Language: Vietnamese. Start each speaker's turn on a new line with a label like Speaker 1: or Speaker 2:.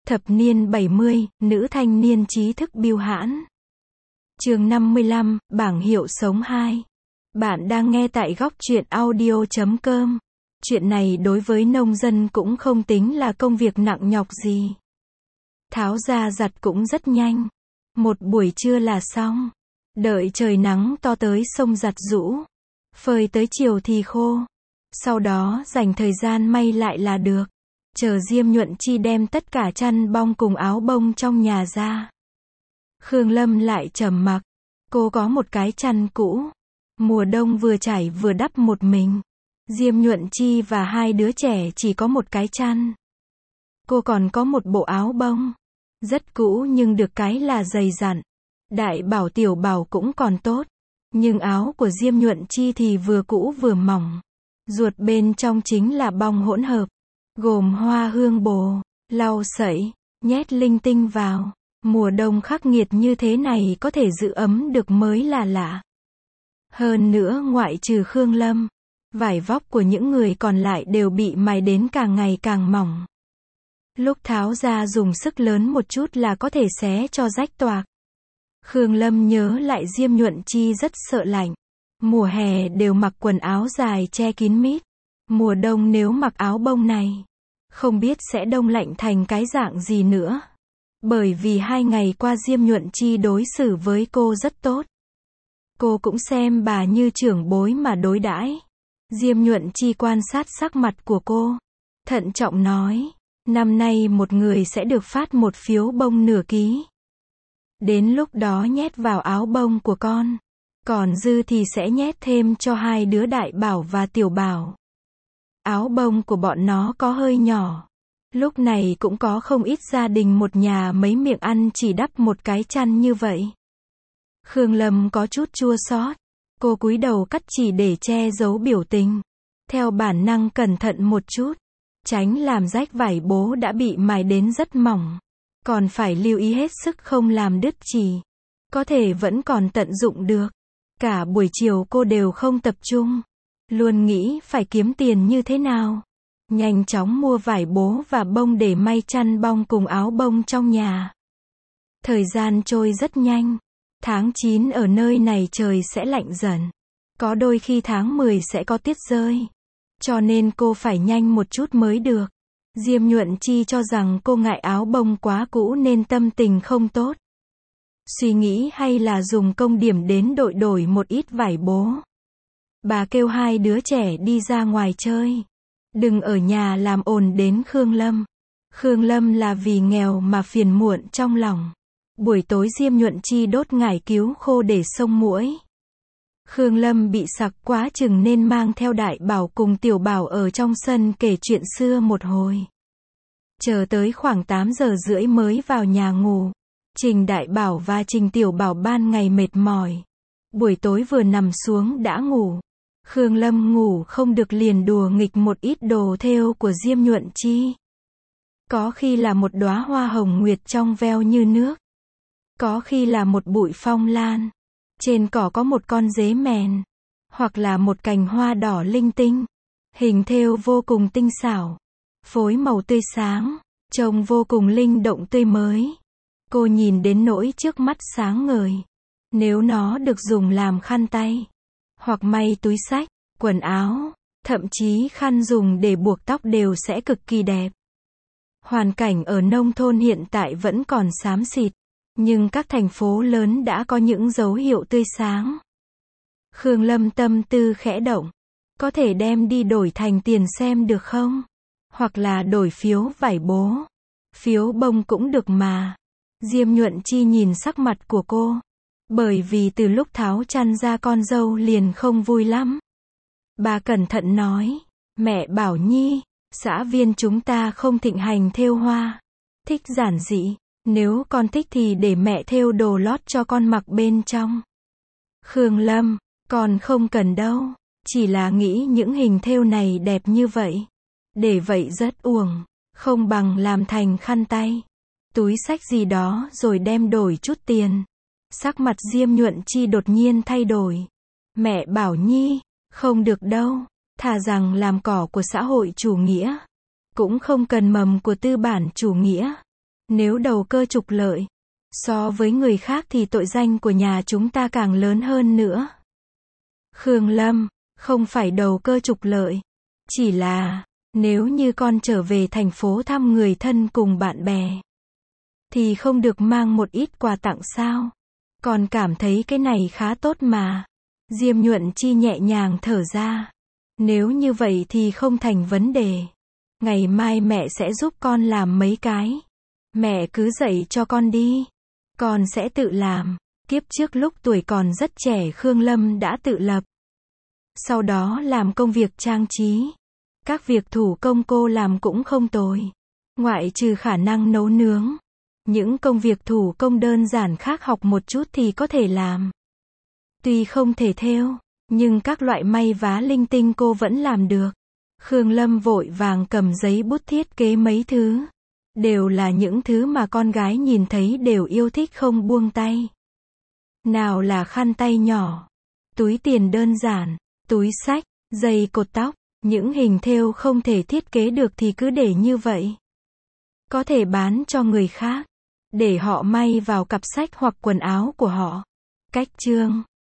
Speaker 1: Thập niên 70, nữ thanh niên trí thức bưu hãn. Chương 55, bảng hiệu sống 2. Bạn đang nghe tại góc truyện audio.com. Chuyện này đối với nông dân cũng không tính là công việc nặng nhọc gì. Tháo ra giặt cũng rất nhanh. Một buổi trưa là xong. Đợi trời nắng to tới sông giặt rũ. Phơi tới chiều thì khô. Sau đó dành thời gian may lại là được. Chờ Diêm Nhuận Chi đem tất cả chăn bông cùng áo bông trong nhà ra. Khương Lâm lại trầm mặc. Cô có một cái chăn cũ. Mùa đông vừa trải vừa đắp một mình. Diêm Nhuận Chi và hai đứa trẻ chỉ có một cái chăn. Cô còn có một bộ áo bông. Rất cũ nhưng được cái là dày dặn. Đại bảo tiểu bảo cũng còn tốt. Nhưng áo của Diêm Nhuận Chi thì vừa cũ vừa mỏng. Ruột bên trong chính là bông hỗn hợp. Gồm hoa hương bồ, lau sậy, nhét linh tinh vào. Mùa đông khắc nghiệt như thế này có thể giữ ấm được mới là lạ. Hơn nữa ngoại trừ Khương Lâm, vải vóc của những người còn lại đều bị mài đến càng ngày càng mỏng. Lúc tháo ra dùng sức lớn một chút là có thể xé cho rách toạc. Khương Lâm nhớ lại Diêm Nhuận Chi rất sợ lạnh. Mùa hè đều mặc quần áo dài che kín mít. Mùa đông nếu mặc áo bông này, không biết sẽ đông lạnh thành cái dạng gì nữa. Bởi vì 2 ngày qua Diêm Nhuận Chi đối xử với cô rất tốt. Cô cũng xem bà như trưởng bối mà đối đãi. Diêm Nhuận Chi quan sát sắc mặt của cô. Thận trọng nói, năm nay một người sẽ được phát một phiếu bông nửa ký. Đến lúc đó nhét vào áo bông của con. Còn dư thì sẽ nhét thêm cho hai đứa đại bảo và tiểu bảo. Áo bông của bọn nó có hơi nhỏ. Lúc này cũng có không ít gia đình một nhà mấy miệng ăn chỉ đắp một cái chăn như vậy. Khương Lâm có chút chua xót. Cô cúi đầu cắt chỉ để che giấu biểu tình. Theo bản năng cẩn thận một chút. Tránh làm rách vải bố đã bị mài đến rất mỏng. Còn phải lưu ý hết sức không làm đứt chỉ. Có thể vẫn còn tận dụng được. Cả buổi chiều cô đều không tập trung. Luôn nghĩ phải kiếm tiền như thế nào. Nhanh chóng mua vải bố và bông để may chăn bông cùng áo bông trong nhà. Thời gian trôi rất nhanh. Tháng 9 ở nơi này trời sẽ lạnh dần. Có đôi khi tháng 10 sẽ có tuyết rơi. Cho nên cô phải nhanh một chút mới được. Diêm Nhuận Chi cho rằng cô ngại áo bông quá cũ nên tâm tình không tốt. Suy nghĩ hay là dùng công điểm đến đổi một ít vải bố. Bà kêu hai đứa trẻ đi ra ngoài chơi. Đừng ở nhà làm ồn đến Khương Lâm. Khương Lâm là vì nghèo mà phiền muộn trong lòng. Buổi tối Diêm Nhuận Chi đốt ngải cứu khô để xông muỗi. Khương Lâm bị sặc quá chừng nên mang theo đại bảo cùng tiểu bảo ở trong sân kể chuyện xưa một hồi. Chờ tới khoảng 8 giờ rưỡi mới vào nhà ngủ. Trình đại bảo và Trình tiểu bảo ban ngày mệt mỏi. Buổi tối vừa nằm xuống đã ngủ. Khương Lâm ngủ không được liền đùa nghịch một ít đồ thêu của Diêm Nhuận Chi. Có khi là một đóa hoa hồng nguyệt trong veo như nước. Có khi là một bụi phong lan. Trên cỏ có một con dế mèn. Hoặc là một cành hoa đỏ linh tinh. Hình thêu vô cùng tinh xảo. Phối màu tươi sáng. Trông vô cùng linh động tươi mới. Cô nhìn đến nỗi trước mắt sáng ngời. Nếu nó được dùng làm khăn tay. Hoặc may túi xách, quần áo, thậm chí khăn dùng để buộc tóc đều sẽ cực kỳ đẹp. Hoàn cảnh ở nông thôn hiện tại vẫn còn xám xịt, nhưng các thành phố lớn đã có những dấu hiệu tươi sáng. Khương Lâm tâm tư khẽ động. Có thể đem đi đổi thành tiền xem được không? Hoặc là đổi phiếu vải bố. Phiếu bông cũng được mà. Diêm Nhuận Chi nhìn sắc mặt của cô. Bởi vì từ lúc tháo chăn ra con dâu liền không vui lắm. Bà cẩn thận nói, mẹ bảo Nhi, xã viên chúng ta không thịnh hành thêu hoa. Thích giản dị, nếu con thích thì để mẹ thêu đồ lót cho con mặc bên trong. Khương Lâm, con không cần đâu, chỉ là nghĩ những hình thêu này đẹp như vậy. Để vậy rất uổng, không bằng làm thành khăn tay, túi xách gì đó rồi đem đổi chút tiền. Sắc mặt Diêm Nhuận Chi đột nhiên thay đổi. Mẹ bảo Nhi, không được đâu, thà rằng làm cỏ của xã hội chủ nghĩa. Cũng không cần mầm của tư bản chủ nghĩa. Nếu đầu cơ trục lợi, so với người khác thì tội danh của nhà chúng ta càng lớn hơn nữa. Khương Lâm, không phải đầu cơ trục lợi. Chỉ là, nếu như con trở về thành phố thăm người thân cùng bạn bè, thì không được mang một ít quà tặng sao? Con cảm thấy cái này khá tốt mà. Diêm Nhuận Chi nhẹ nhàng thở ra. Nếu như vậy thì không thành vấn đề. Ngày mai mẹ sẽ giúp con làm mấy cái. Mẹ cứ dạy cho con đi. Con sẽ tự làm. Kiếp trước lúc tuổi còn rất trẻ Khương Lâm đã tự lập. Sau đó làm công việc trang trí. Các việc thủ công cô làm cũng không tồi. Ngoại trừ khả năng nấu nướng. Những công việc thủ công đơn giản khác học một chút thì có thể làm. Tuy không thể thêu, nhưng các loại may vá linh tinh cô vẫn làm được. Khương Lâm vội vàng cầm giấy bút thiết kế mấy thứ. Đều là những thứ mà con gái nhìn thấy đều yêu thích không buông tay. Nào là khăn tay nhỏ, túi tiền đơn giản, túi xách, dây cột tóc. Những hình thêu không thể thiết kế được thì cứ để như vậy. Có thể bán cho người khác, để họ may vào cặp sách hoặc quần áo của họ. Cách chương